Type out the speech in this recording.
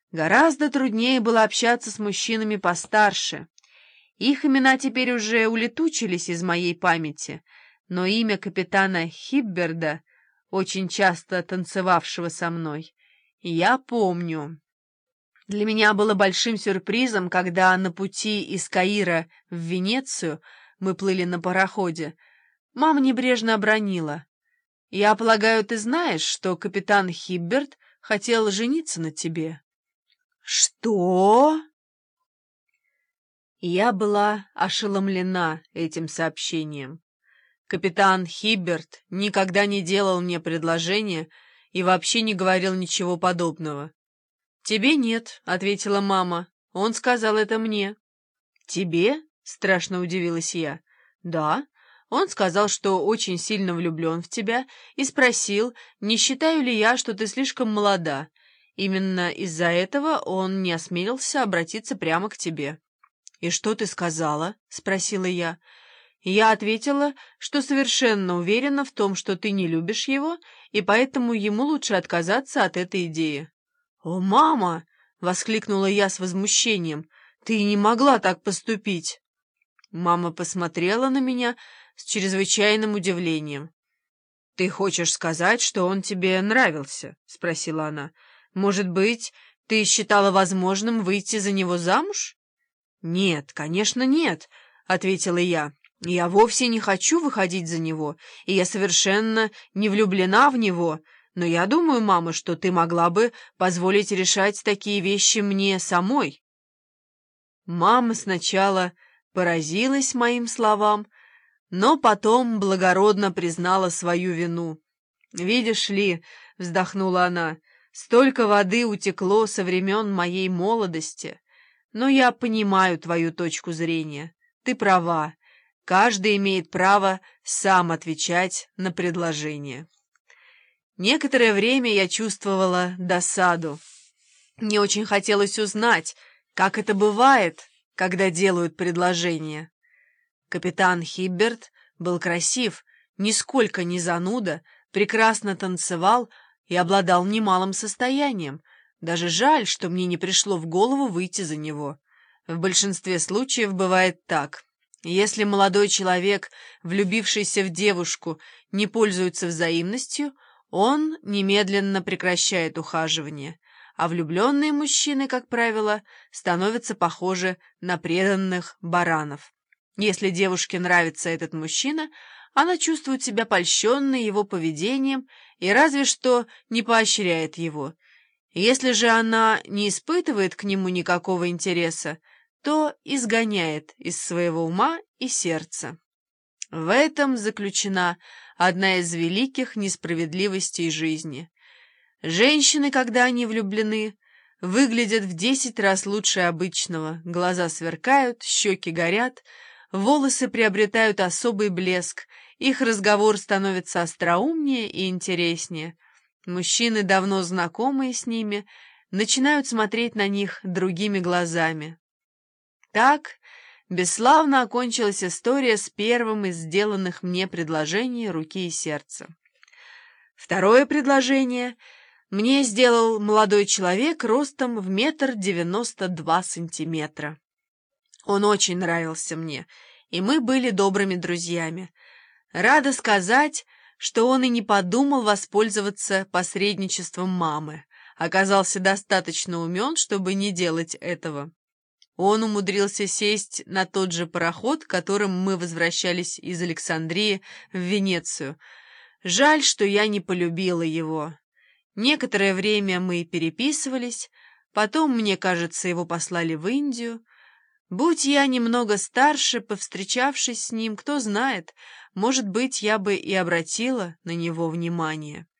Гораздо труднее было общаться с мужчинами постарше. Их имена теперь уже улетучились из моей памяти, но имя капитана Хибберда, очень часто танцевавшего со мной, я помню. Для меня было большим сюрпризом, когда на пути из Каира в Венецию мы плыли на пароходе. Мама небрежно обронила: «Я полагаю, ты знаешь, что капитан Хибберд хотел жениться на тебе?» «Что?» Я была ошеломлена этим сообщением. Капитан Хибберд никогда не делал мне предложения и вообще не говорил ничего подобного. «Тебе нет», — ответила мама. «Он сказал это мне». «Тебе?» — страшно удивилась я. «Да. Он сказал, что очень сильно влюблен в тебя, и спросил, не считаю ли я, что ты слишком молода. Именно из-за этого он не осмелился обратиться прямо к тебе». «И что ты сказала?» — спросила я. Я ответила, что совершенно уверена в том, что ты не любишь его, и поэтому ему лучше отказаться от этой идеи. «О, мама!» — воскликнула я с возмущением. «Ты не могла так поступить!» Мама посмотрела на меня с чрезвычайным удивлением. «Ты хочешь сказать, что он тебе нравился?» — спросила она. «Может быть, ты считала возможным выйти за него замуж?» «Нет, конечно, нет», — ответила я. «Я вовсе не хочу выходить за него, и я совершенно не влюблена в него, но я думаю, мама, что ты могла бы позволить решать такие вещи мне самой». Мама сначала поразилась моим словам, но потом благородно признала свою вину. «Видишь ли, — вздохнула она, — столько воды утекло со времен моей молодости. Но я понимаю твою точку зрения. Ты права. Каждый имеет право сам отвечать на предложение». Некоторое время я чувствовала досаду. Мне очень хотелось узнать, как это бывает, когда делают предложение. Капитан Хибберд был красив, нисколько не зануда, прекрасно танцевал и обладал немалым состоянием. Даже жаль, что мне не пришло в голову выйти за него. В большинстве случаев бывает так. Если молодой человек, влюбившийся в девушку, не пользуется взаимностью, он немедленно прекращает ухаживание, а влюбленные мужчины, как правило, становятся похожи на преданных баранов. Если девушке нравится этот мужчина, она чувствует себя польщенной его поведением и разве что не поощряет его. Если же она не испытывает к нему никакого интереса, то изгоняет из своего ума и сердца. В этом заключена одна из великих несправедливостей жизни. Женщины, когда они влюблены, выглядят в 10 раз лучше обычного, глаза сверкают, щеки горят, волосы приобретают особый блеск, их разговор становится остроумнее и интереснее. Мужчины, давно знакомые с ними, начинают смотреть на них другими глазами. Так бесславно окончилась история с первым из сделанных мне предложений руки и сердца. Второе предложение мне сделал молодой человек ростом в 1,92 м. Он очень нравился мне, и мы были добрыми друзьями. Рада сказать, что он и не подумал воспользоваться посредничеством мамы, оказался достаточно умен, чтобы не делать этого. Он умудрился сесть на тот же пароход, которым мы возвращались из Александрии в Венецию. Жаль, что я не полюбила его. Некоторое время мы переписывались, потом, мне кажется, его послали в Индию. Будь я немного старше, повстречавшись с ним, кто знает, может быть, я бы и обратила на него внимание.